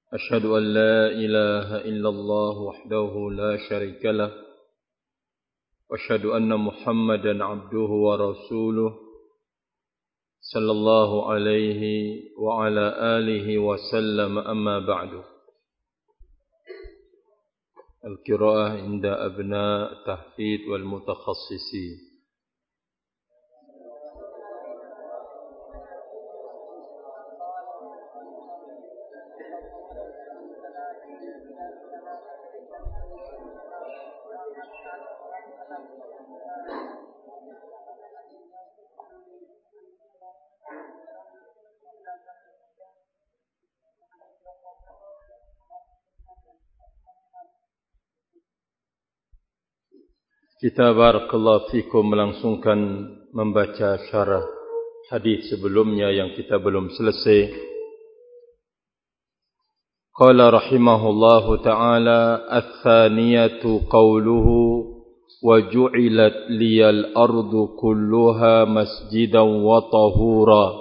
أشهد أن لا إله إلا الله وحده لا شريك له وأشهد أن محمدا عبده ورسوله صلى الله عليه وعلى آله وسلم أما بعد. القراءة عند أبناء التحفيظ والمتخصصين. Kita barakallahu fikum melangsungkan membaca syarah hadis sebelumnya yang kita belum selesai. Qala rahimahullahu ta'ala ats-tsaniyatu qawluhu wa ju'ilat liyal ardu kulluha masjidan wa tahura.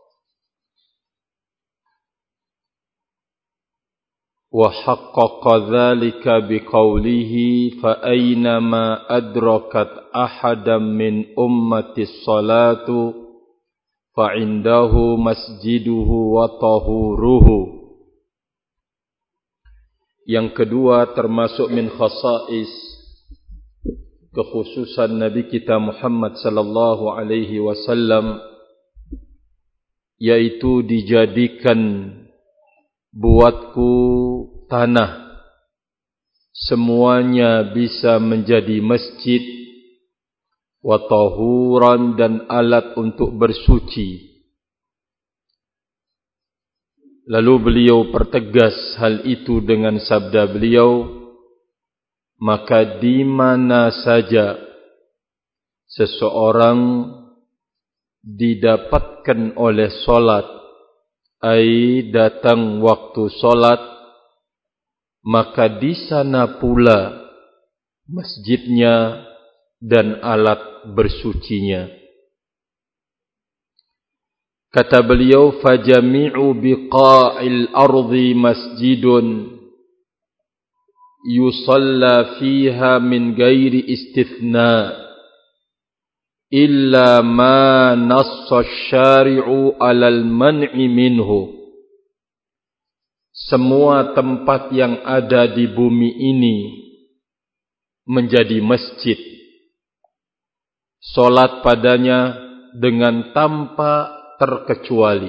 وحقق ذلك بقوله فأينما أدركت أحدا من أمة الصلاة فعنده مسجده وطهوره. Yang kedua termasuk min khasais, kekhususan Nabi kita Muhammad sallallahu alaihi wasallam, yaitu dijadikan buatku tanah semuanya bisa menjadi masjid, wa tahuran dan alat untuk bersuci. Lalu beliau pertegas hal itu dengan sabda beliau, maka di mana saja seseorang didapatkan oleh solat, ai datang waktu solat, maka di sana pula masjidnya dan alat bersucinya. Kata beliau, fajami'u biqa'il ardi masjidun yusalla fiha min ghairi istithna illa ma nassa asy-syari'u 'alal man'i minhu. Semua tempat yang ada di bumi ini menjadi masjid. Salat padanya dengan tanpa terkecuali,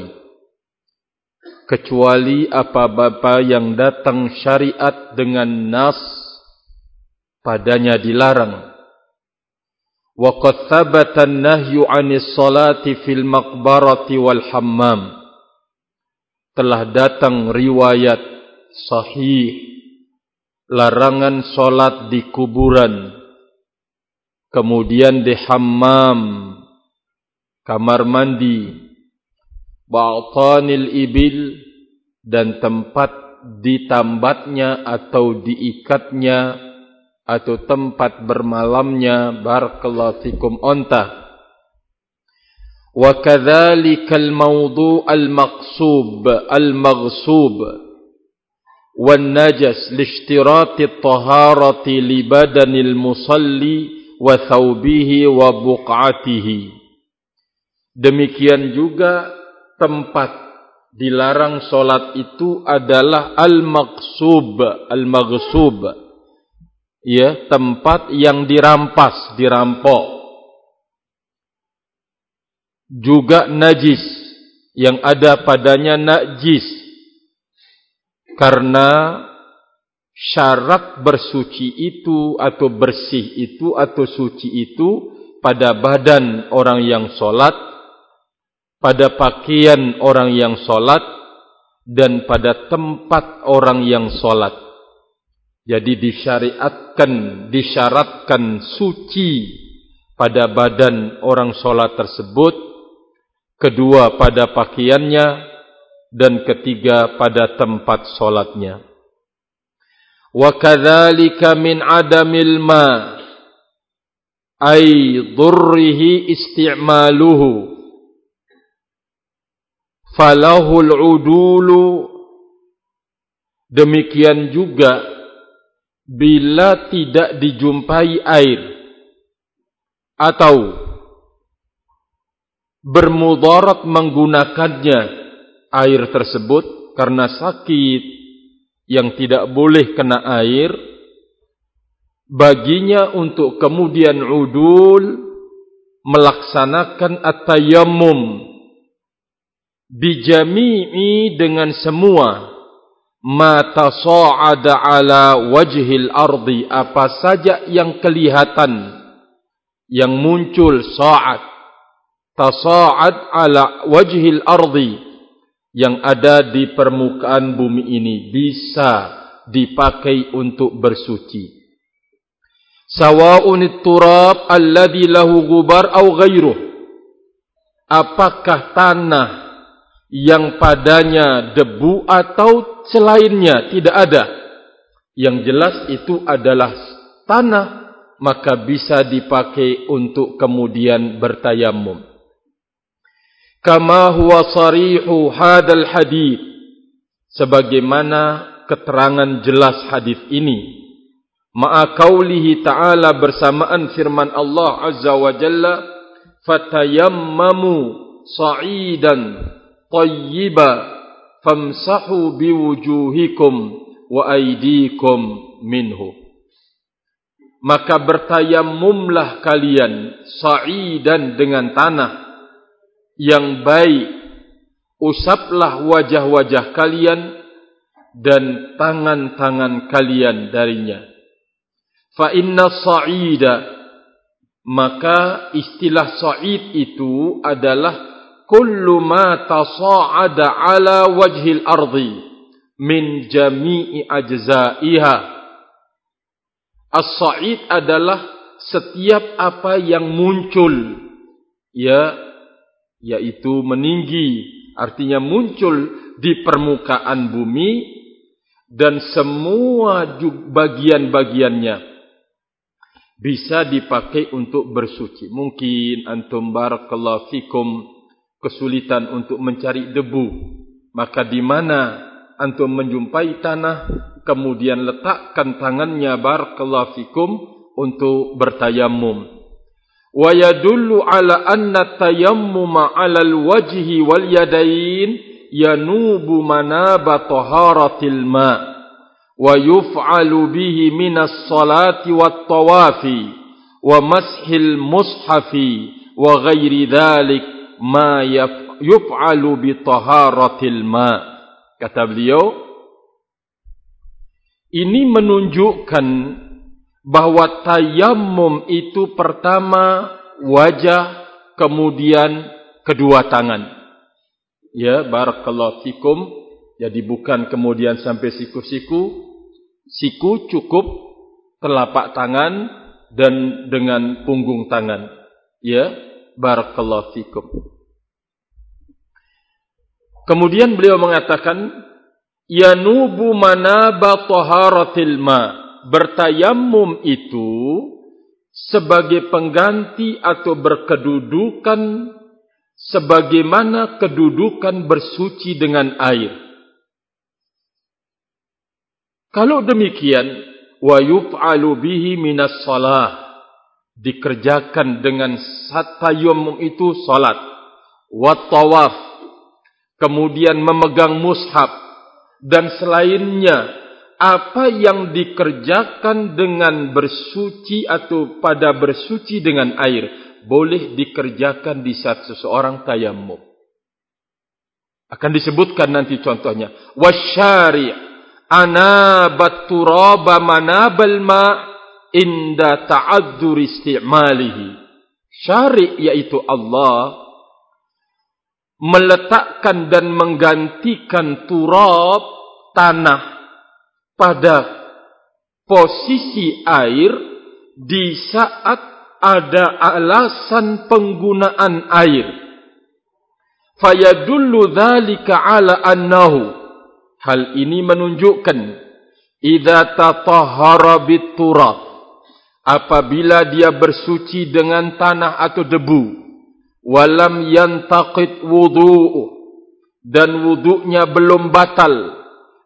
kecuali apa-apa yang datang syariat dengan nas padanya dilarang. Wa qad thabata an-nahyu 'anis salati fil maqbarati wal hammam. Telah datang riwayat sahih larangan salat di kuburan, kemudian di hammam, kamar mandi, ba'tanil ibil, dan tempat ditambatnya atau diikatnya atau tempat bermalamnya barakallahu fikum onta. Wa kadzalikal mawdu' al-maqsub al-maghsub wan najas li ishtirati at-taharati li badanil musalli wa thawbihi wa buq'atihi. Demikian juga tempat dilarang salat itu adalah al-maqsub al-maghsub, ya, tempat yang dirampas, dirampok. Juga najis, yang ada padanya najis, karena syarat bersuci itu atau bersih itu atau suci itu pada badan orang yang solat, pada pakaian orang yang solat, dan pada tempat orang yang solat. Jadi disyaratkan suci pada badan orang solat tersebut, kedua pada pakaiannya, dan ketiga pada tempat solatnya. Wa kadzalika min adamil ma ay dhurrihi isti'maluhu falahul udulu Demikian juga bila tidak dijumpai air atau bermudarat menggunakannya air tersebut karena sakit yang tidak boleh kena air, baginya untuk kemudian udul melaksanakan at-tayammum bijami'i dengan semua ma tasa'ada ala wajhil ardi, apa saja yang kelihatan, yang muncul sa'ad, tasa'ad ala wajhil ardi, yang ada di permukaan bumi ini bisa dipakai untuk bersuci. Sawa'un at-turab alladhi lahu gubar aw ghairuh, apakah tanah yang padanya debu atau selainnya tidak ada, yang jelas itu adalah tanah, maka bisa dipakai untuk kemudian bertayammum. Kama huwa sarihu hadal hadith, sebagaimana keterangan jelas hadis ini, ma'a qaulihi ta'ala, bersamaan firman Allah azza wa jalla, fatayammamu sa'idan tayyiba famsahu biwujuhikum wa aydikum minhu. Maka bertayammumlah kalian sa'idan dengan tanah yang baik, usaplah wajah-wajah kalian dan tangan-tangan kalian darinya. Fa inna sa'ida, maka istilah sa'id itu adalah kullu ma tasa'ada ala wajhil ardi min jami'i ajza'iha. As-sa'id adalah setiap apa yang muncul, yaitu meninggi, artinya muncul di permukaan bumi dan semua bagian-bagiannya bisa dipakai untuk bersuci. Mungkin antum barakallahu fikum kesulitan untuk mencari debu, maka di mana antum menjumpai tanah, kemudian letakkan tangannya barakallahu fikum untuk bertayammum. Wa yadullu ala anna tayammuma 'ala al-wajhi wal yadayn yanubu manaba taharatil ma' wa yuf'alu bihi minas salati wat tawafi wa mashil mushafi wa ghairi dhalik ma yuf'alu bi taharatil ma'. Kata beliau, ini menunjukkan bahwa tayammum itu pertama wajah, kemudian kedua tangan. Ya, barakallahu fikum. Jadi bukan kemudian sampai siku-siku. Siku cukup telapak tangan dan dengan punggung tangan. Ya, barakallahu fikum. Kemudian beliau mengatakan, yanubu manaba taharatil ma'. Bertayammum itu sebagai pengganti atau berkedudukan sebagaimana kedudukan bersuci dengan air. Kalau demikian, wa yuf'alu bihi minas salah, dikerjakan dengan tayammum itu salat, wa tawaf, kemudian memegang mushaf dan selainnya. Apa yang dikerjakan dengan bersuci atau pada bersuci dengan air boleh dikerjakan di saat seseorang tayammum. Akan disebutkan nanti contohnya. Wasyari' anabat turaba manabal ma' inda ta'adzur isti'malihi. Syari' yaitu Allah meletakkan dan menggantikan turab, tanah, pada posisi air di saat ada alasan penggunaan air. Fayadullu dzalika ala annahu, hal ini menunjukkan idza tatahhara biturab, apabila dia bersuci dengan tanah atau debu, walam yantaqid wudu'u, dan wudu'nya belum batal,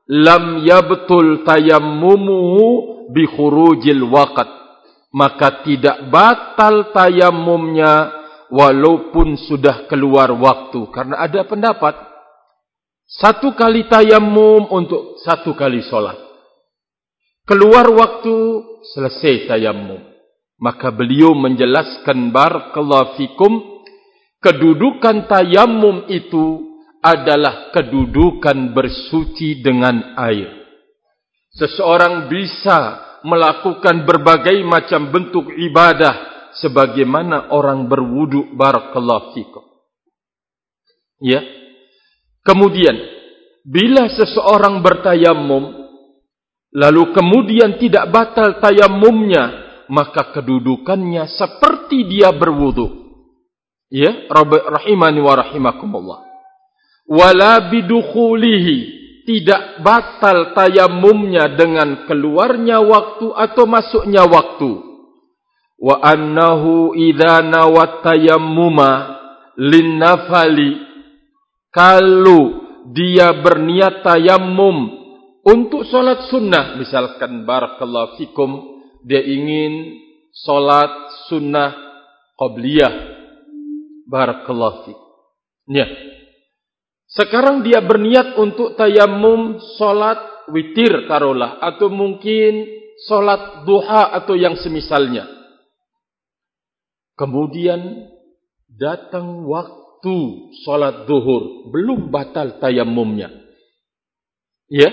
lam yabtul tayammumuhu bi khurujil waqt, maka tidak batal tayammumnya walaupun sudah keluar waktu. Karena ada pendapat 1 kali tayammum untuk 1 kali solat, keluar waktu selesai tayammum. Maka beliau menjelaskan barakallahu fikum, kedudukan tayammum itu adalah kedudukan bersuci dengan air. Seseorang bisa melakukan berbagai macam bentuk ibadah sebagaimana orang berwudu, barakallahu fikum. Ya. Kemudian bila seseorang bertayammum lalu kemudian tidak batal tayammumnya, maka kedudukannya seperti dia berwudu. Ya, rahimani wa rahimakumullah. Wala bidukhulihi, tidak batal tayammumnya dengan keluarnya waktu atau masuknya waktu. Wa annahu idza nawat tayammuma linnafali, kalau dia berniat tayammum untuk solat sunnah, misalkan barakallahu fikum, dia ingin solat sunnah qabliyah, barakallahu fikum. Ya. Sekarang dia berniat untuk tayammum solat witir taruhlah, atau mungkin solat duha atau yang semisalnya. Kemudian datang waktu solat zuhur, belum batal tayammumnya. Ya.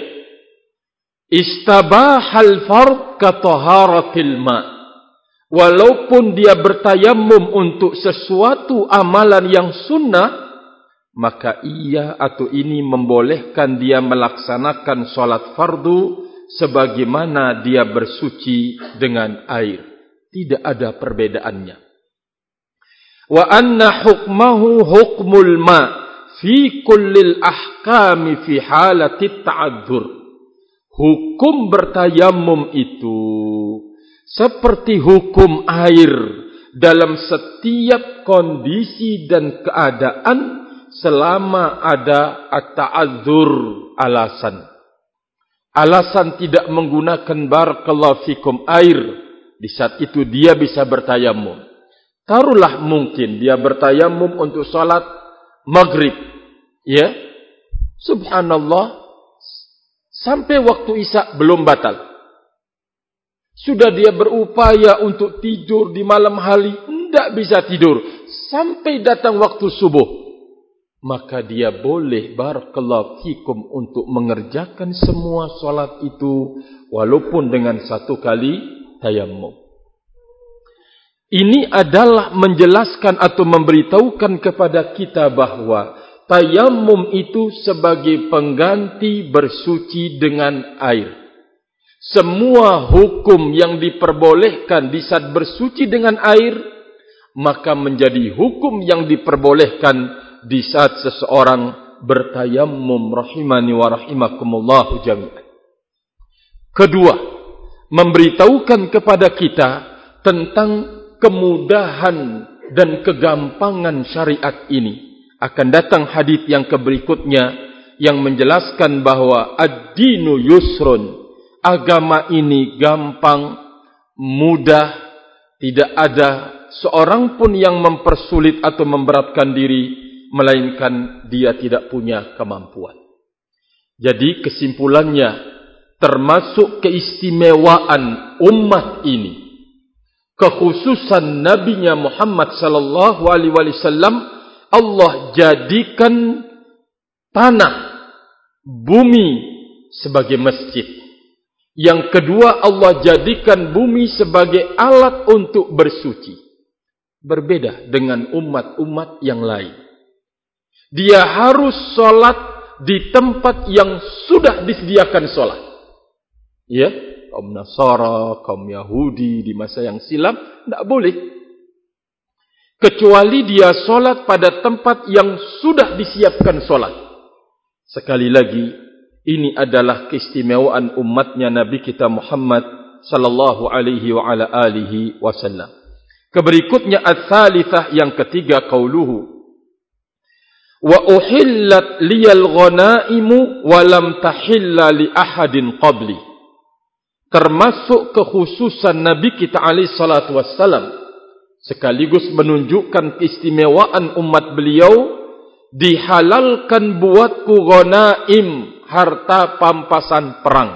Istabahal fard ka taharatil ma. Walaupun dia bertayammum untuk sesuatu amalan yang sunnah, maka ia atau ini membolehkan dia melaksanakan solat fardu sebagaimana dia bersuci dengan air. Tidak ada perbedaannya. Wa anna hukmahu hukmul ma fi kullil ahkami fi halati ta'adzur. Hukum bertayammum itu seperti hukum air dalam setiap kondisi dan keadaan selama ada at-ta'adzur, alasan. Alasan tidak menggunakan barakallahu fikum air, di saat itu dia bisa bertayammum. Taruhlah mungkin dia bertayammum untuk salat maghrib, ya. Subhanallah, sampai waktu isya belum batal. Sudah dia berupaya untuk tidur di malam hari, tidak bisa tidur sampai datang waktu subuh. Maka dia boleh barakallahu fikum untuk mengerjakan semua solat itu walaupun dengan 1 kali tayammum. Ini adalah menjelaskan atau memberitahukan kepada kita bahawa tayammum itu sebagai pengganti bersuci dengan air. Semua hukum yang diperbolehkan di saat bersuci dengan air, maka menjadi hukum yang diperbolehkan di saat seseorang bertayammum, rahimani wa rahimakumullahu jami'an. Kedua, memberitahukan kepada kita tentang kemudahan dan kegampangan syariat ini. Akan datang hadis yang berikutnya yang menjelaskan bahawa ad-dinu yusrun, agama ini gampang, mudah, tidak ada seorang pun yang mempersulit atau memberatkan diri, melainkan dia tidak punya kemampuan. Jadi kesimpulannya, termasuk keistimewaan umat ini, kekhususan Nabinya Muhammad sallallahu alaihi wasallam, Allah jadikan tanah, bumi sebagai masjid. Yang kedua, Allah jadikan bumi sebagai alat untuk bersuci. Berbeda dengan umat-umat yang lain. Dia harus solat di tempat yang sudah disediakan solat. Ya, kaum Nasara, kaum Yahudi di masa yang silam tidak boleh. Kecuali dia solat pada tempat yang sudah disiapkan solat. Sekali lagi, ini adalah keistimewaan umatnya Nabi kita Muhammad sallallahu alaihi wa ala alihi wasallam. Keberikutnya ats-tsalitsah, yang ketiga, qauluhu wa uhillat liyal ghanaimu wa lam tahilla li ahadin qabli. Termasuk kekhususan Nabi kita alaihi salatu wassalam, sekaligus menunjukkan keistimewaan umat beliau, dihalalkan buatku ghanaim, harta pampasan perang,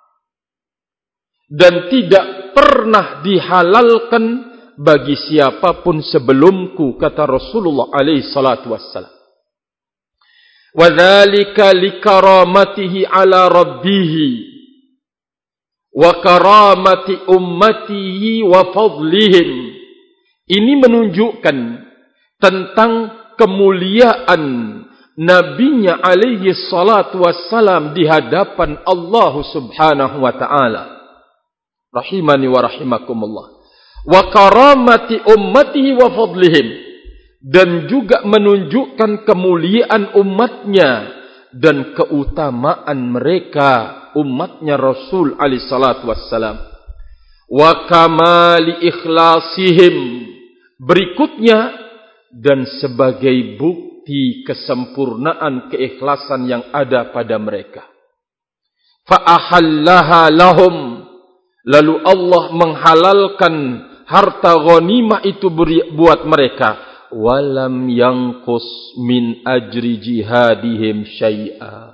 dan tidak pernah dihalalkan bagi siapapun sebelumku, kata Rasulullah alaihi salatu wassalam. Wa dzalika likaramatihi ala rabbihi wa karamati ummatihi wa fadlihim. Ini menunjukkan tentang kemuliaan nabinya alaihi salatu wassalam di hadapan Allah subhanahu wa ta'ala. Rahimani wa rahimakumullah. Wa karamati ummatihi wa fadlihim. Dan juga menunjukkan kemuliaan umatnya dan keutamaan mereka, umatnya Rasul alaihi salatu wassalam. Wa kamali ikhlasihim. Berikutnya, dan sebagai bukti kesempurnaan keikhlasan yang ada pada mereka. Fa ahallaha lahum. Lalu Allah menghalalkan harta ghanimah itu buat mereka. Walam yanqus min ajri jihadihim syai'a.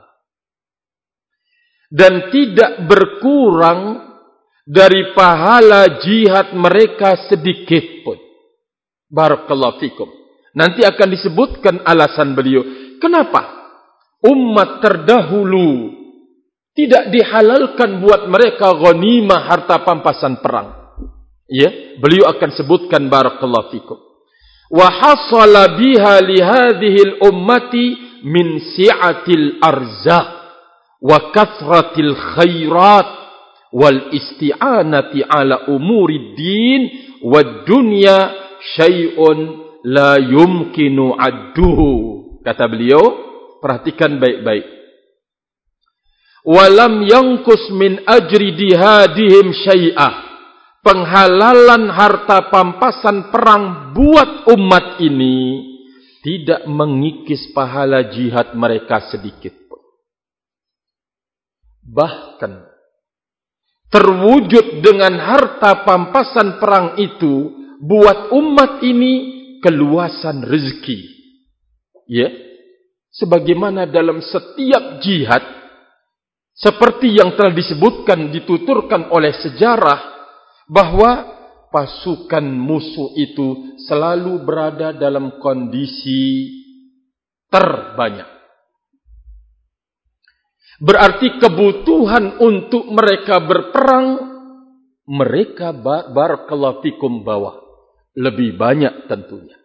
Dan tidak berkurang dari pahala jihad mereka sedikit pun. Barakallahu fikum. Nanti akan disebutkan alasan beliau. Kenapa umat terdahulu tidak dihalalkan buat mereka ghanimah, harta pampasan perang. Ya, beliau akan sebutkan barakallahu fikum. Wa hasala biha li hadhihi al-ummati min si'atil arzaq wa kathratil khairat wal isti'anati ala umuri din wad dunya syai'un la yumkinu adduhu. Kata beliau, perhatikan baik-baik. Walam yanqus min ajri jihadihim syai'ah. Penghalalan harta pampasan perang buat umat ini tidak mengikis pahala jihad mereka sedikit pun. Bahkan terwujud dengan harta pampasan perang itu buat umat ini keluasan rezeki. Ya, sebagaimana dalam setiap jihad, seperti yang telah disebutkan, dituturkan oleh sejarah, bahwa pasukan musuh itu selalu berada dalam kondisi terbanyak. Berarti kebutuhan untuk mereka berperang, mereka barakallahu fikum bawa lebih banyak tentunya.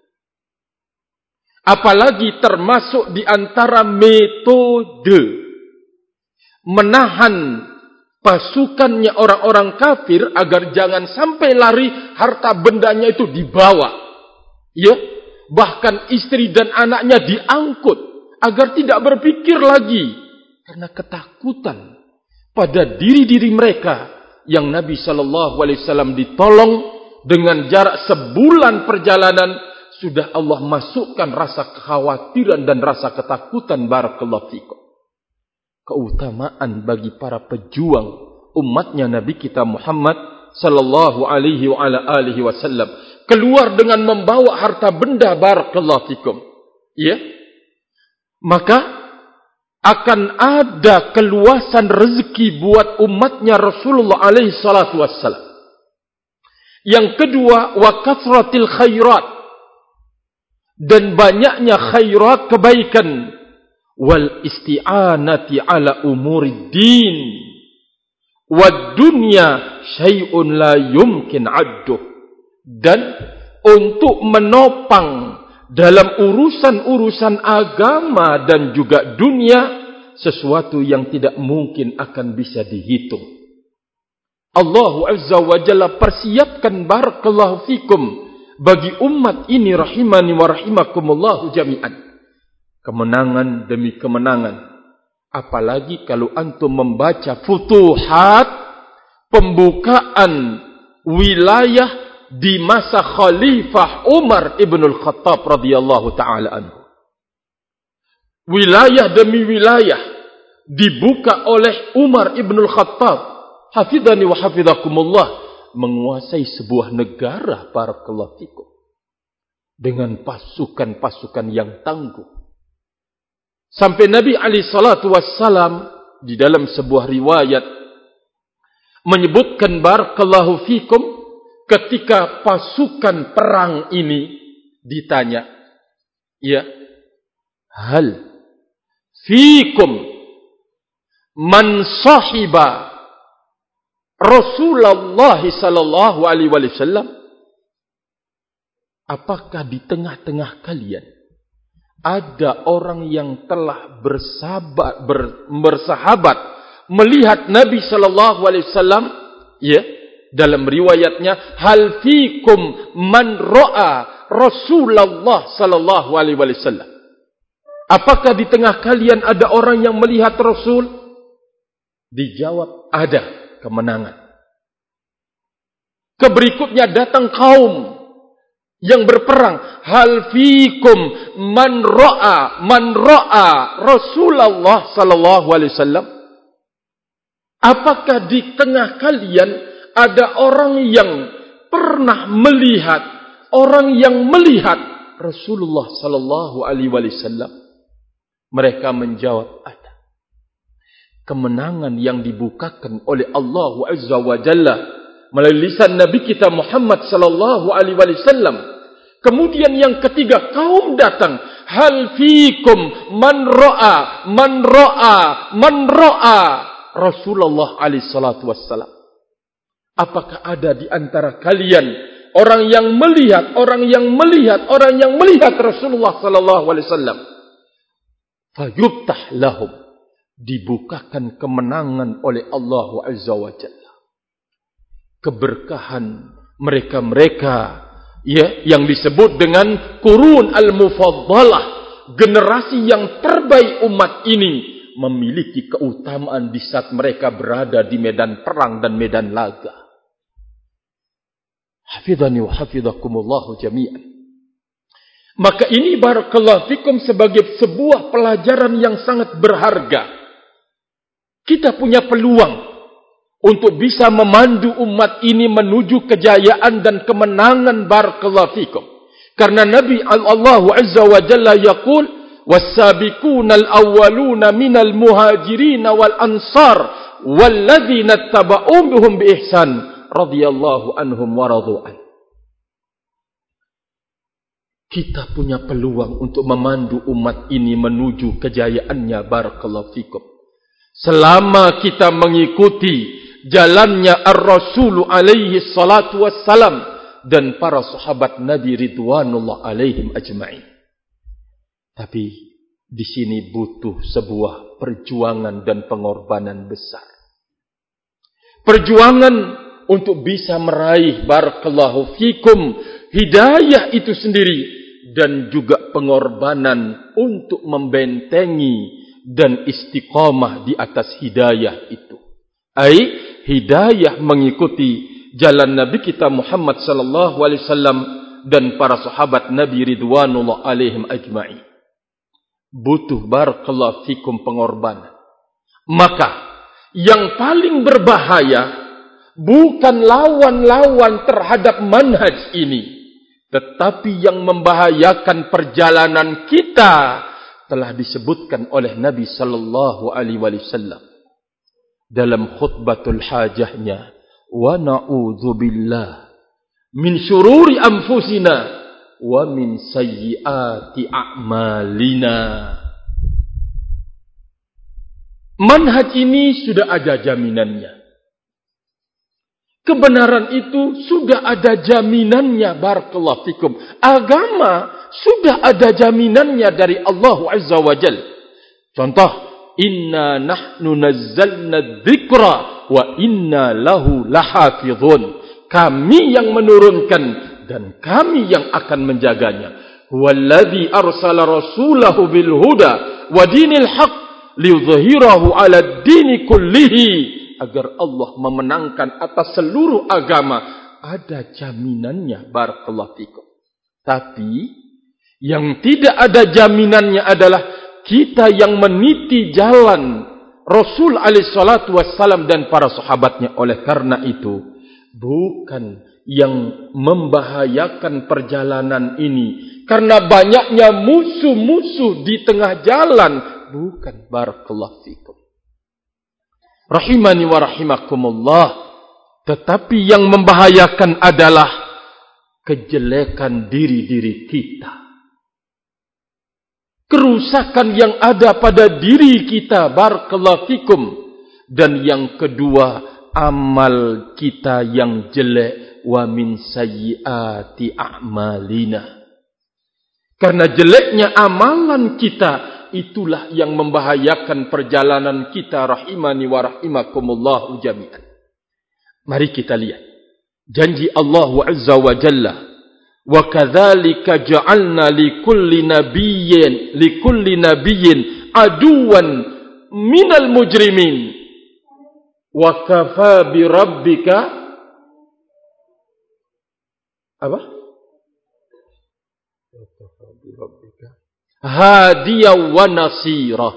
Apalagi termasuk di antara metode menahan pasukannya orang-orang kafir agar jangan sampai lari, harta bendanya itu dibawa. Ya, bahkan istri dan anaknya diangkut agar tidak berpikir lagi karena ketakutan pada diri-diri mereka yang Nabi sallallahu alaihi wasallam ditolong dengan jarak sebulan perjalanan, sudah Allah masukkan rasa kekhawatiran dan rasa ketakutan. Barakallahu fikum. Keutamaan bagi para pejuang umatnya Nabi kita Muhammad sallallahu alaihi wa ala alihi wasallam, keluar dengan membawa harta benda. Barakallahu fikum. Ya, maka akan ada keluasan rezeki buat umatnya Rasulullah alaihi salatu wassalam. Yang kedua, wa kathratil khairat, dan banyaknya khairat, kebaikan. Wal isti'anati ala umuri din wad dunya syai'un la yumkin adduh. Dan untuk menopang dalam urusan-urusan agama dan juga dunia, sesuatu yang tidak mungkin akan bisa dihitung. Allah Azza wa Jalla persiapkan barakallahu fikum bagi umat ini rahimani wa rahimakumullahu jami'an. Kemenangan demi kemenangan. Apalagi kalau antum membaca futuhat, pembukaan wilayah di masa Khalifah Umar ibn al-Khattab radhiyallahu ta'ala anhu. wilayah demi wilayah dibuka oleh Umar ibn al-Khattab, hafidhani wa hafidhakumullah, menguasai sebuah negara, barakallahu fikum, dengan pasukan-pasukan yang tangguh. Sampai Nabi alaihi salatu wassalam di dalam sebuah riwayat menyebutkan, barakallahu fikum, ketika pasukan perang ini ditanya, ya, hal fikum man sahiba Rasulullah sallallahu alaihi wasallam, apakah di tengah-tengah kalian ada orang yang telah bersahabat melihat Nabi sallallahu alaihi wasallam? Ya, dalam riwayatnya, hal fikum man ra'a Rasulullah sallallahu alaihi wasallam, apakah di tengah kalian ada orang yang melihat Rasul? Dijawab, ada, kemenangan. Keberikutnya datang kaum yang berperang, hal fikum man ra'a Rasulullah sallallahu alaihi wasallam, apakah di tengah kalian ada orang yang pernah melihat, orang yang melihat Rasulullah sallallahu alaihi wasallam? Mereka menjawab, ada. Kemenangan yang dibukakan oleh Allah Azza wa Jalla melalui lisan Nabi kita Muhammad sallallahu alaihi wasallam. Kemudian yang ketiga, kaum datang, hal fikum man ra'a Rasulullah alaihi salatu wassalam, apakah ada di antara kalian orang yang melihat Rasulullah sallallahu alaihi wasallam? Fayuftah lahum, dibukakan kemenangan oleh Allah Azza wa Jalla. Keberkahan mereka-mereka, ya, yang disebut dengan Qurun al-Mufaddalah, generasi yang terbaik umat ini, memiliki keutamaan di saat mereka berada di medan perang dan medan laga. Hafidhani wa hafidhakumullahu jami'an. Maka ini, barakallahu fikum, sebagai sebuah pelajaran yang sangat berharga. Kita punya peluang untuk bisa memandu umat ini menuju kejayaan dan kemenangan, barakallahu fikum. Karena Nabi Allah Azza wa Jalla yaqul, was-sabiquna al-awwaluna minal muhajirin wal ansar walladzina tabauhum bi ihsan radhiyallahu anhum wa radu an. Kita punya peluang untuk memandu umat ini menuju kejayaannya, barakallahu fikum, selama kita mengikuti jalannya ar-Rasul alaihi salatu wassalam dan para sahabat Nabi ridwanullah alaihim ajma'in. Tapi di sini butuh sebuah perjuangan dan pengorbanan besar. Perjuangan untuk bisa meraih, barakallahu fikum, hidayah itu sendiri, dan juga pengorbanan untuk membentengi dan istiqamah di atas hidayah itu. Hidayah mengikuti jalan Nabi kita Muhammad sallallahu alaihi wasallam dan para sahabat Nabi ridwanullah alaihim ajma'in. Butuh, barakallahu fikum, pengorbanan. Maka yang paling berbahaya bukan lawan-lawan terhadap manhaj ini, tetapi yang membahayakan perjalanan kita telah disebutkan oleh Nabi sallallahu alaihi wasallam dalam khutbatul hajahnya, wa na'udzubillah min syururi anfusina wa min sayyiati a'malina. Manhaj ini sudah ada jaminannya. Kebenaran itu sudah ada jaminannya, barakallahu fikum. Agama sudah ada jaminannya dari Allah Azza wa Jalla. Contoh, inna nahnu nazzalna dzikra wa inna lahu lahafizun. Kami yang menurunkan dan kami yang akan menjaganya. Huwallazi arsala rasulahu bil huda wa dinil haqq liyudhhirahu 'ala ad-dini kullihi, agar Allah memenangkan atas seluruh agama. Ada jaminannya, barakallahu fikum. Tapi yang tidak ada jaminannya adalah kita yang meniti jalan Rasul alaihi salatu wassalam dan para sahabatnya. Oleh karena itu, bukan yang membahayakan perjalanan ini karena banyaknya musuh-musuh di tengah jalan. Bukan. Barakallahu fikum. Rahimani wa rahimakumullah. Tetapi yang membahayakan adalah kejelekan diri-diri kita. Kerusakan yang ada pada diri kita. Barakallahu fikum. Dan yang kedua, amal kita yang jelek. Wa min sayyiati a'malina. Karena jeleknya amalan kita, itulah yang membahayakan perjalanan kita. Rahimani wa rahimakumullahu jami'an. Mari kita lihat janji Allah Azza wa Jalla. Wa kadzalika ja'alna likulli nabiyyin aduwan minal mujrimin. Wa kafa bi rabbika apa? Wa kafa bi rabbika hadiyan wa nasira.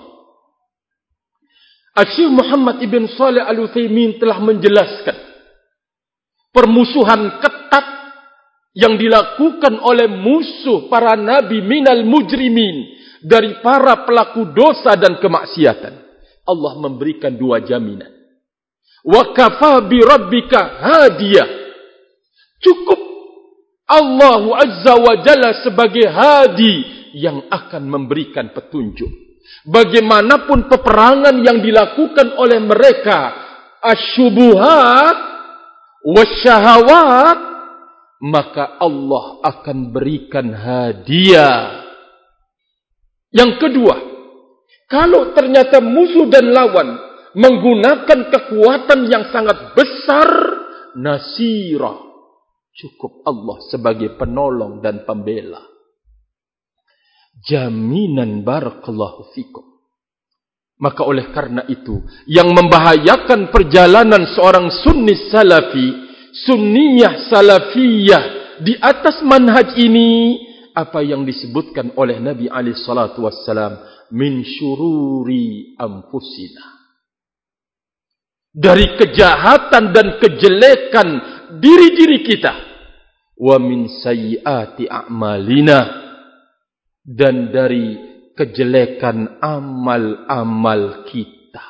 Syekh Muhammad ibn Shalih Al-Utsaimin telah menjelaskan permusuhan ketat yang dilakukan oleh musuh para nabi minal mujrimin, dari para pelaku dosa dan kemaksiatan. Allah memberikan dua jaminan. Wa kafa bi rabbika hadiyah. Cukup Allah Azza wa Jalla sebagai hadi yang akan memberikan petunjuk. Bagaimanapun peperangan yang dilakukan oleh mereka, asyubuhat wasyahawat, maka Allah akan berikan hadiah. Yang kedua, kalau ternyata musuh dan lawan menggunakan kekuatan yang sangat besar, nasira, cukup Allah sebagai penolong dan pembela. Jaminan. Barakallahu fikum. Maka oleh karena itu, yang membahayakan perjalanan seorang sunni salafi, sunniyah salafiyah di atas manhaj ini, apa yang disebutkan oleh Nabi alaihi salatu wassalam, min syururi anfusina, dari kejahatan dan kejelekan diri-diri kita, wa min sayyiati a'malina, dan dari kejelekan amal-amal kita.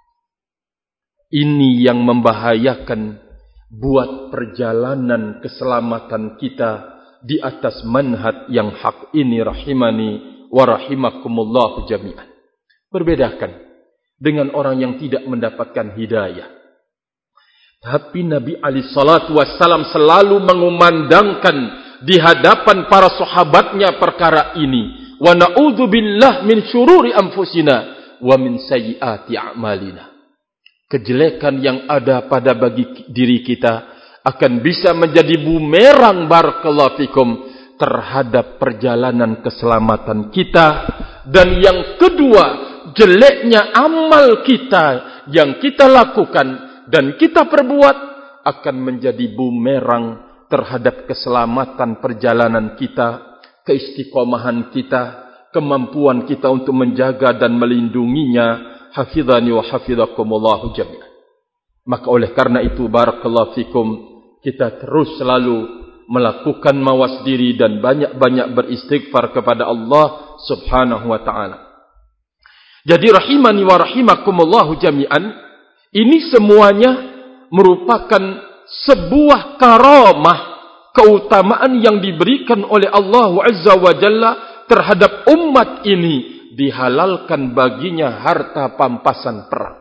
Ini yang membahayakan buat perjalanan keselamatan kita di atas manhaj yang hak ini. Rahimani wa rahimakumullahu jami'an. Berbedakan dengan orang yang tidak mendapatkan hidayah. Tapi Nabi alaihi salatu wassalam selalu mengumandangkan di hadapan para sahabatnya perkara ini. Wa na'udzubillah min syururi anfusina wa min sayyiati a'malina. Kejelekan yang ada pada bagi diri kita akan bisa menjadi bumerang, barakallahu fikum, terhadap perjalanan keselamatan kita. Dan yang kedua, jeleknya amal kita yang kita lakukan dan kita perbuat akan menjadi bumerang terhadap keselamatan perjalanan kita, keistiqomahan kita, kemampuan kita untuk menjaga dan melindunginya. Hafizani wa hafizakumullahu jami'an. Maka oleh karena itu, barakallahu fikum, kita terus selalu melakukan mawas diri dan banyak-banyak beristighfar kepada Allah subhanahu wa ta'ala. Jadi rahimani wa rahimakumullahu jami'an, ini semuanya merupakan sebuah karamah, keutamaan yang diberikan oleh Allah Azza wa Jalla terhadap umat ini. Dihalalkan baginya harta pampasan perang.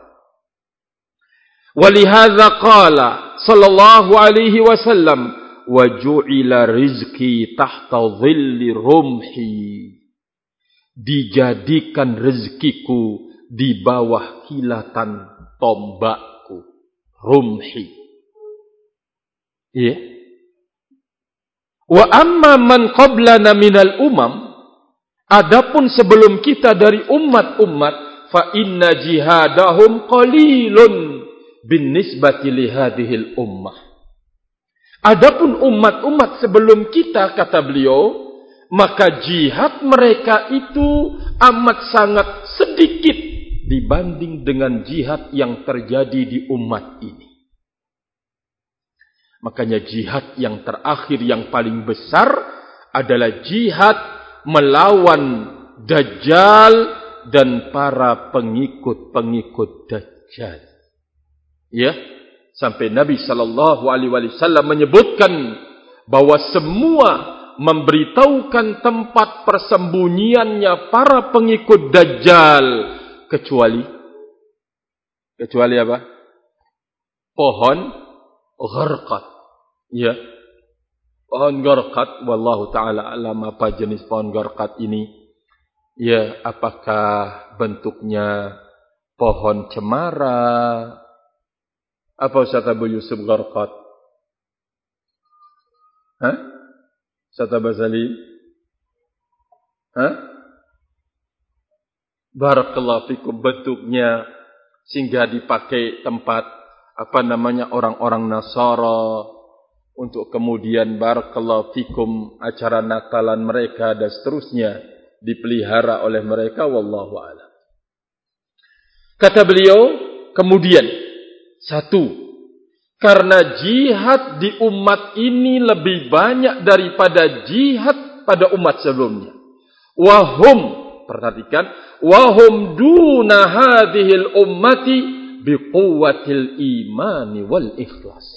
Walihadza qala sallallahu alaihi wasallam, wa ju'ila rizki tahta dhilli rumhi. Dijadikan rezekiku di bawah kilatan tombakku. Rumhi. Ya. Wa amma man qablana minal umam, adapun sebelum kita dari umat-umat, fa inna jihadahum qalilun bin nisbati li hadhil ummah. Adapun umat-umat sebelum kita, kata beliau, maka jihad mereka itu amat sangat sedikit dibanding dengan jihad yang terjadi di umat ini. Makanya jihad yang terakhir yang paling besar adalah jihad melawan Dajjal dan para pengikut-pengikut Dajjal. Ya, sampai Nabi sallallahu alaihi wasallam menyebutkan bahwa semua memberitahukan tempat persembunyiannya para pengikut Dajjal kecuali apa? Pohon gharqad. Ya. Pohon gharqad, wallahu taala alam apa jenis pohon gharqad ini. Ya, apakah bentuknya pohon cemara? Apa Ustaz Abu Yusuf gharqad? Hah? Ustaz Abu Salim? Hah? Barakallahu fikum, bentuknya sehingga dipakai tempat orang-orang Nasara untuk kemudian barakallahu fikum acara Natalan mereka dan seterusnya dipelihara oleh mereka, wallahu a'lam. Kata beliau kemudian, satu, karena jihad di umat ini lebih banyak daripada jihad pada umat sebelumnya. Wahum, perhatikan, wahum duna hadhil ummati biquwwatil imani wal ikhlas.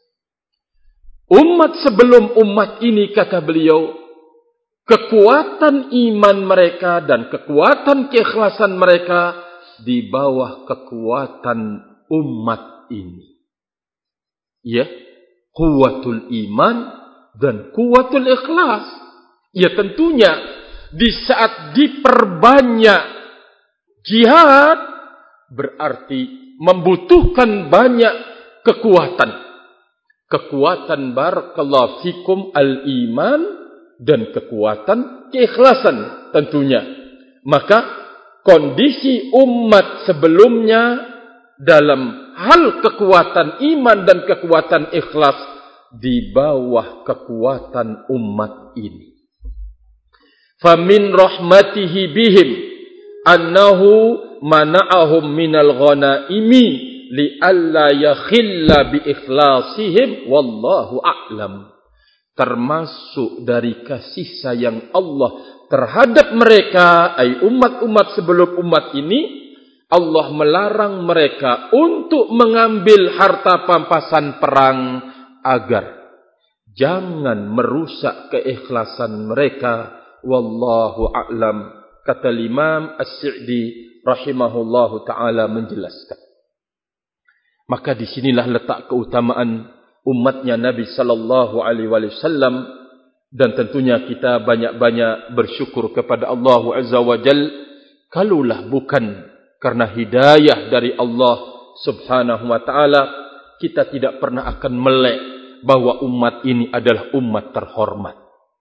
Umat sebelum umat ini, kata beliau, kekuatan iman mereka dan kekuatan keikhlasan mereka di bawah kekuatan umat ini. Ya, kuwatul iman dan kuwatul ikhlas. Ya, tentunya di saat diperbanyak jihad berarti membutuhkan banyak kekuatan. Kekuatan barakallahu fikum al-iman dan kekuatan keikhlasan tentunya. Maka kondisi umat sebelumnya dalam hal kekuatan iman dan kekuatan ikhlas di bawah kekuatan umat ini. Famin rahmatihi bihim annahu mana'ahum minal ghanaimi li'alla yakhilla bi ikhlasihim wallahu a'lam. Termasuk dari kasih sayang Allah terhadap mereka, ay umat-umat sebelum umat ini, Allah melarang mereka untuk mengambil harta pampasan perang agar jangan merusak keikhlasan mereka, wallahu a'lam. Kata Imam As-Sa'di rahimahullahu ta'ala menjelaskan. Maka disinilah letak keutamaan umatnya Nabi sallallahu alaihi wasallam, dan tentunya kita banyak-banyak bersyukur kepada Allah Azza wa Jal. Kalulah bukan karena hidayah dari Allah Subhanahu wa taala, kita tidak pernah akan melek bahwa umat ini adalah umat terhormat.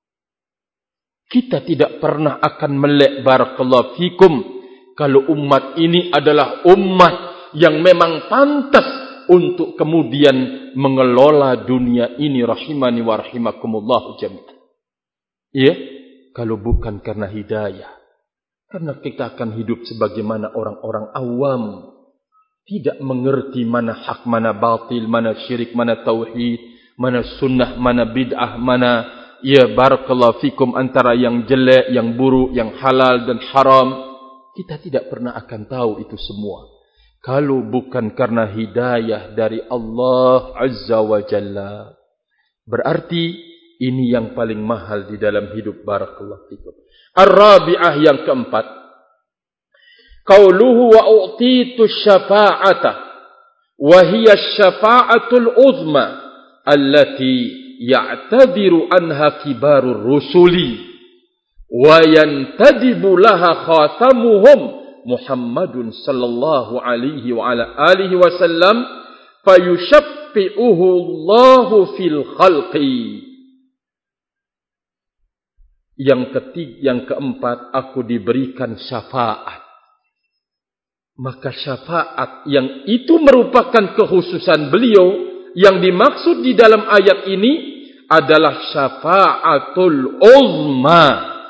Kita tidak pernah akan melek barakallahu fikum kalau umat ini adalah umat yang memang pantas untuk kemudian mengelola dunia ini, rahimani wa rahimakumullah jami'an. Ya, kalau bukan karena hidayah, karena kita akan hidup sebagaimana orang-orang awam, tidak mengerti mana hak, mana batil, mana syirik, mana tauhid, mana sunnah, mana bid'ah, mana ya barakallahu fikum antara yang jelek, yang buruk, yang halal dan haram. Kita tidak pernah akan tahu itu semua kalau bukan karena hidayah dari Allah Azza wa Jalla. Berarti ini yang paling mahal di dalam hidup, barakallahu fikum. Ar-rabi'ah, yang keempat, qauluhu wa u'titu syafa'ata wa hiya syafa'atul uzma allati ya'tadiru anha kibarur rusuli wa yantadibu laha khatamuhum Muhammadun sallallahu alaihi wa ala alihi wasallam fayushaffi'uhu Allahu fil khalqi. Yang keempat, aku diberikan syafaat. Maka syafaat yang itu merupakan kekhususan beliau, yang dimaksud di dalam ayat ini adalah syafa'atul uzma.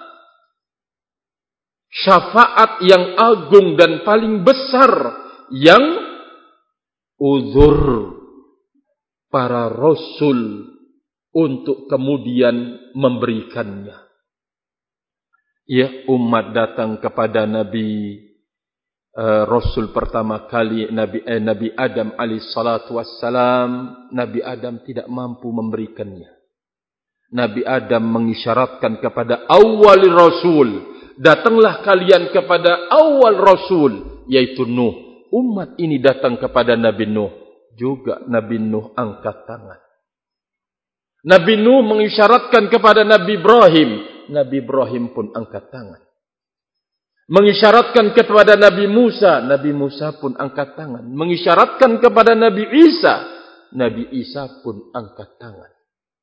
Syafaat yang agung dan paling besar yang uzur para rasul untuk kemudian memberikannya. Ya, umat datang kepada Nabi Rasul pertama kali Nabi Adam alaihissalatu wassalam. Nabi Adam tidak mampu memberikannya. Nabi Adam mengisyaratkan kepada awal rasul, datanglah kalian kepada awal rasul, yaitu Nuh. Umat ini datang kepada Nabi Nuh, juga Nabi Nuh angkat tangan. Nabi Nuh mengisyaratkan kepada Nabi Ibrahim, Nabi Ibrahim pun angkat tangan. Mengisyaratkan kepada Nabi Musa, Nabi Musa pun angkat tangan. Mengisyaratkan kepada Nabi Isa, Nabi Isa pun angkat tangan.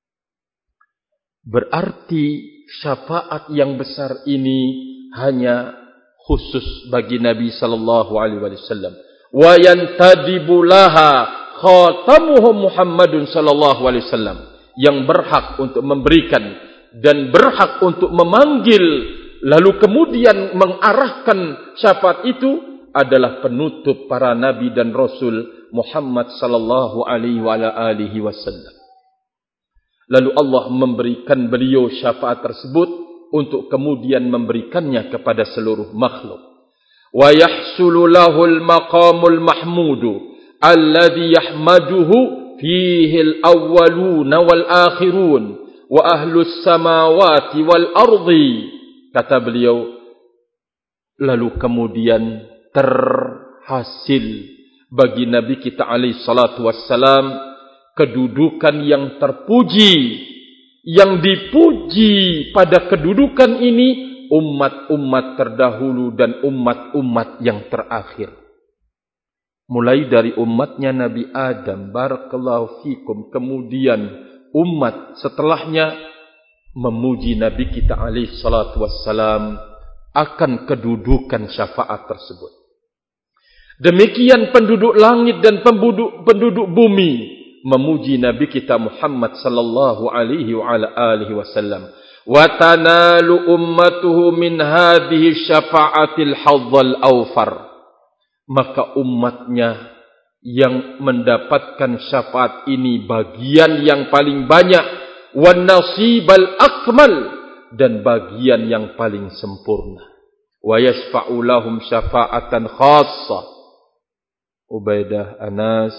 Berarti syafaat yang besar ini hanya khusus bagi Nabi sallallahu alaihi wasallam. Wa yantadibu laha khatamuhum Muhammadun sallallahu alaihi wasallam. Yang berhak untuk memberikan dan berhak untuk memanggil lalu kemudian mengarahkan syafaat itu adalah penutup para nabi dan rasul Muhammad sallallahu alaihi wasallam. Lalu Allah memberikan beliau syafaat tersebut untuk kemudian memberikannya kepada seluruh makhluk. Wa yahsulu lahul maqamul mahmudu alladhi yahmaduhu fihi al-awwaluna wal akhirun wa ahlus samawati wal ardi. Kata beliau, lalu kemudian terhasil bagi Nabi kita alaihi salatu wassalam kedudukan yang terpuji, yang dipuji pada kedudukan ini umat-umat terdahulu dan umat-umat yang terakhir. Mulai dari umatnya Nabi Adam, barakallahu fikum, kemudian umat setelahnya memuji Nabi kita alaihi salatu wassalam akan kedudukan syafaat tersebut. Demikian penduduk langit dan penduduk bumi memuji Nabi kita Muhammad sallallahu alaihi wasallam. Wa tanalu ummatuhu min hadhihi syafa'atil hadzal awfar. Maka umatnya yang mendapatkan syafaat ini bagian yang paling banyak, wan nasibal akmal, dan bagian yang paling sempurna. Wa yashfa'u lahum syafa'atan khassah. Ubaidah, Anas.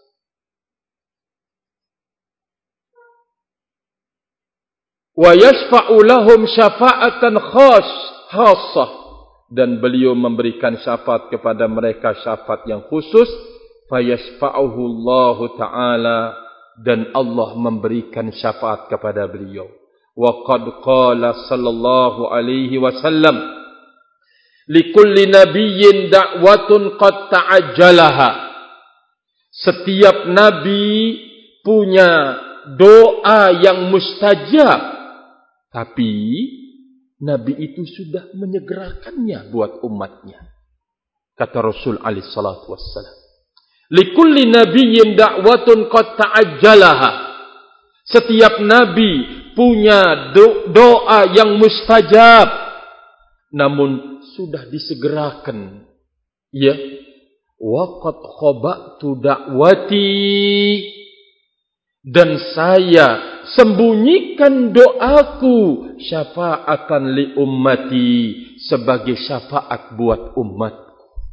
Wa yashfa'u lahum syafa'atan khassah, dan beliau memberikan syafaat kepada mereka, syafaat yang khusus. Fa yashfa'uhu Allah Ta'ala, dan Allah memberikan syafaat kepada beliau. Wa qad qala sallallahu alaihi wasallam, likulli nabiyyin da'watun qad ta'ajjalaha. Setiap nabi punya doa yang mustajab, tapi nabi itu sudah menyegerakannya buat umatnya. Kata Rasul alaihi salatu wassalam, likulli nabiyyin da'watun qad ta'ajjalaha. Setiap nabi punya doa yang mustajab, namun sudah disegerakan. Ya, wa qad khaba'tu da'wati, dan saya sembunyikan doaku syafa'atan li ummati, sebagai syafaat buat umat.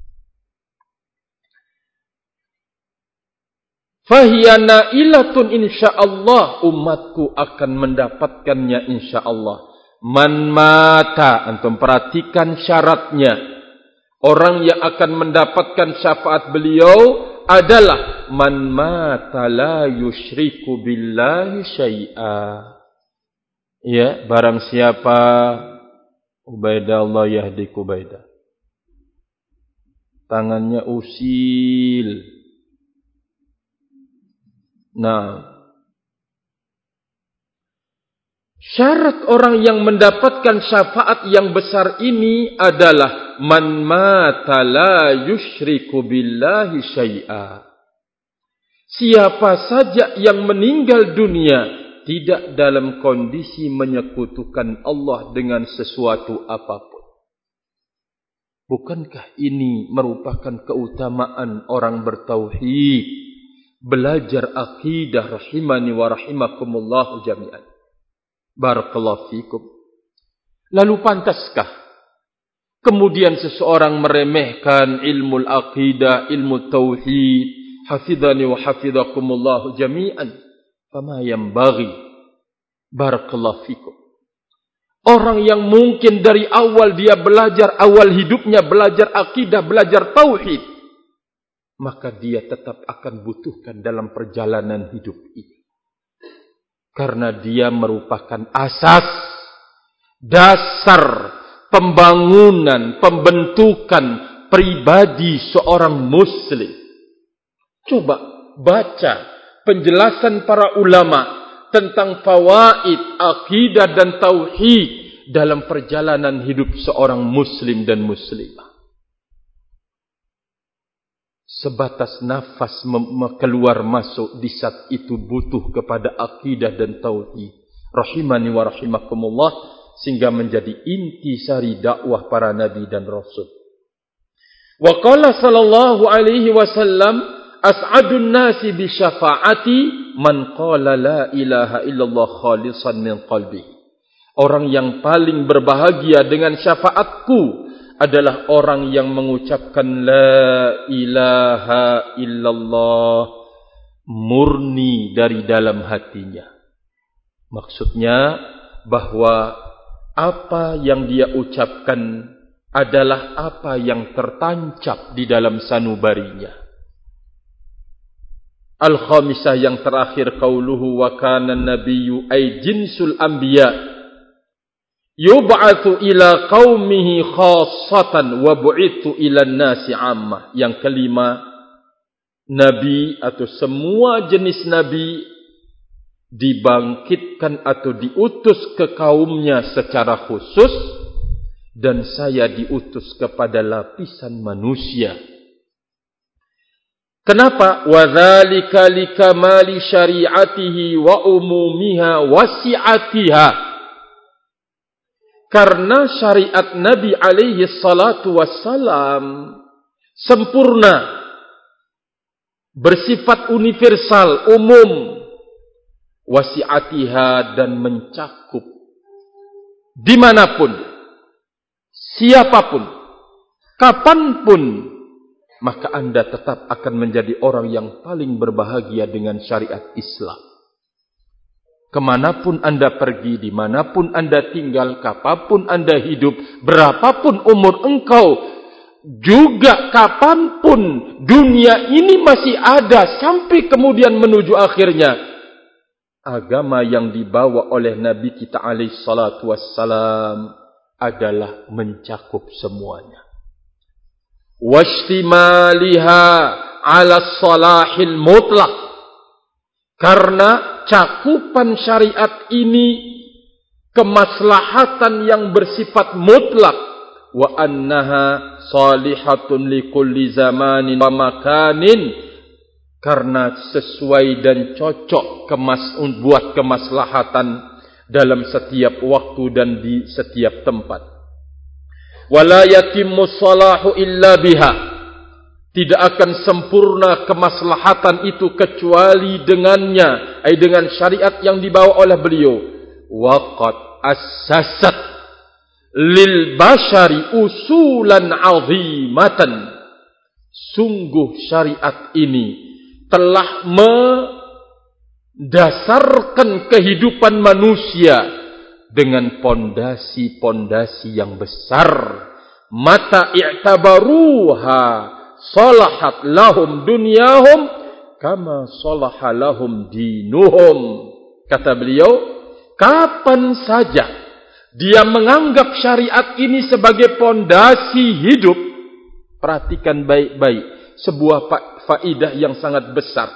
Fahiya nailatun insyaallah, umatku akan mendapatkannya insyaallah. Man mata, antum perhatikan syaratnya. Orang yang akan mendapatkan syafaat beliau adalah man mata la yusyriku billahi syai'a. Ya, barang siapa, Ubaidah, Allah yahdi Ubaidah, tangannya usil. Nah, syarat orang yang mendapatkan syafaat yang besar ini adalah man mata la yusyriku billahi syai'a. Siapa saja yang meninggal dunia tidak dalam kondisi menyekutukan Allah dengan sesuatu apapun. Bukankah ini merupakan keutamaan orang bertauhid, belajar akidah rahimani wa rahimakumullah jami'an. Barakallahu fikum. Lalu pantaskah kemudian seseorang meremehkan ilmu akidah, ilmu tauhid, hafidhani wa hafidhakumullah jami'an? Fama yanbaghi. Barakallahu fikum. Orang yang mungkin dari awal dia belajar, awal hidupnya belajar akidah, belajar tauhid, maka dia tetap akan butuhkan dalam perjalanan hidup ini. Karena dia merupakan asas, dasar, pembangunan, pembentukan pribadi seorang muslim. Coba baca penjelasan para ulama tentang fawaid, akidah dan tauhid dalam perjalanan hidup seorang muslim dan muslimah. Sebatas nafas keluar masuk di saat itu butuh kepada akidah dan tauhid. Rahimani wa rahimakumullah, sehingga menjadi intisari dakwah para nabi dan rasul. Wa qala sallallahu alaihi wasallam, as'adun nasi bi syafaati man qala la ilaha illallah khalisan min qalbi. Orang yang paling berbahagia dengan syafaatku adalah orang yang mengucapkan la ilaha illallah murni dari dalam hatinya. Maksudnya bahwa apa yang dia ucapkan adalah apa yang tertancap di dalam sanubarinya. Al-khamisah yang terakhir, qauluhu wa kana an-nabiyyu ay jinsul anbiya yub'atsu ila qaumihi khassatan wa bu'itsu ila an-nasi 'ammah. Yang kelima, nabi atau semua jenis nabi dibangkitkan atau diutus ke kaumnya secara khusus, dan saya diutus kepada lapisan manusia. Kenapa? Wa dzalika likamali syari'atihi wa umumiha wasi'atiha. Karena syariat Nabi alaihi salatu wassalam sempurna, bersifat universal, umum, wasi'atiha, dan mencakup dimanapun, siapapun, kapanpun, maka anda tetap akan menjadi orang yang paling berbahagia dengan syariat Islam. Kemanapun anda pergi, dimanapun anda tinggal, kapanpun anda hidup, berapapun umur engkau, juga kapanpun dunia ini masih ada sampai kemudian menuju akhirnya, agama yang dibawa oleh Nabi kita alaihi salatu wassalam adalah mencakup semuanya. Washtimaliha ala salahil mutlaq. Karena cakupan syariat ini kemaslahatan yang bersifat mutlak. Wa annaha salihatun likulli zamanin wa makanin. Karena sesuai dan cocok buat kemaslahatan dalam setiap waktu dan di setiap tempat. Wala yatimmu salahu illa biha. Tidak akan sempurna kemaslahatan itu kecuali dengannya, dengan syariat yang dibawa oleh beliau. Waqad assasat lil bashari usulan azimatan. Sungguh syariat ini telah mendasarkan kehidupan manusia dengan pondasi-pondasi yang besar. Mata i'tabaruha salahat lahum dunyahum kama salaha lahum dinuhum. Kata beliau, kapan saja dia menganggap syariat ini sebagai pondasi hidup, perhatikan baik-baik sebuah faidah yang sangat besar.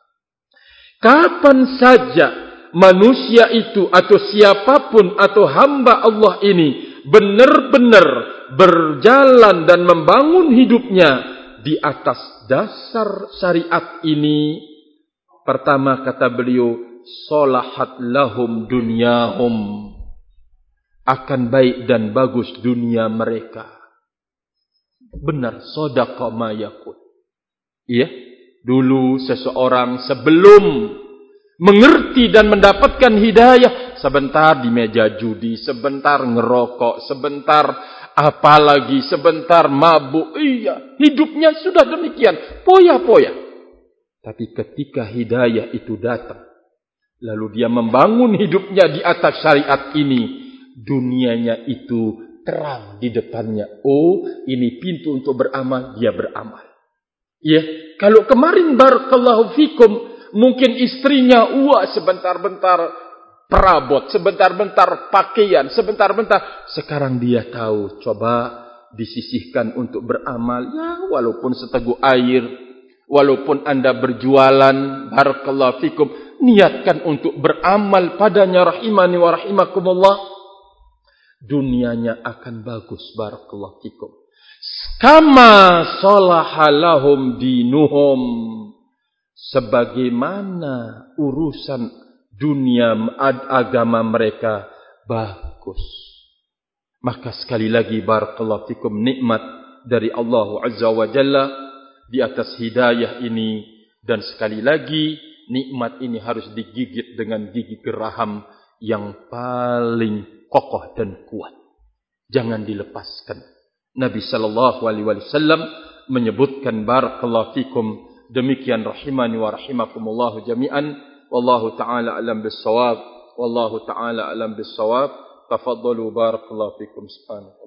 Kapan saja manusia itu atau siapapun atau hamba Allah ini benar-benar berjalan dan membangun hidupnya di atas dasar syariat ini, pertama kata beliau, Solahat lahum dunyahum. Akan baik dan bagus dunia mereka. Benar, sadaqa ma yaqul. Iya, dulu seseorang sebelum mengerti dan mendapatkan hidayah, sebentar di meja judi, sebentar ngerokok, sebentar apalagi, sebentar mabuk. Iya, hidupnya sudah demikian, poya-poya. Tapi ketika hidayah itu datang, lalu dia membangun hidupnya di atas syariat ini, dunianya itu terang di depannya. Oh, ini pintu untuk beramal, dia beramal. Ya, kalau kemarin barakallahu fikum, mungkin istrinya sebentar-bentar perabot, sebentar-bentar pakaian, sebentar-bentar. Sekarang dia tahu, coba disisihkan untuk beramal. Ya, walaupun seteguk air, walaupun anda berjualan, barakallahu fikum, niatkan untuk beramal padanya, rahimani wa rahimakumullah. Dunianya akan bagus, barakallahu fikum. Kama salahalahum dinuhum. Sebagaimana urusan dunia agama mereka bagus. Maka sekali lagi, barakallahu fikum, nikmat dari Allah Azza wa Jalla di atas hidayah ini. Dan sekali lagi, nikmat ini harus digigit dengan gigi geraham yang paling kokoh dan kuat. Jangan dilepaskan. Nabi sallallahu alaihi wasallam menyebutkan, barakallahu fikum, demikian rahimani wa rahimakumullah jami'an. Wallahu ta'ala alam bis-shawab. Wallahu ta'ala alam bis-shawab. Tafaddalu, barakallahu fikum. Subhanallah.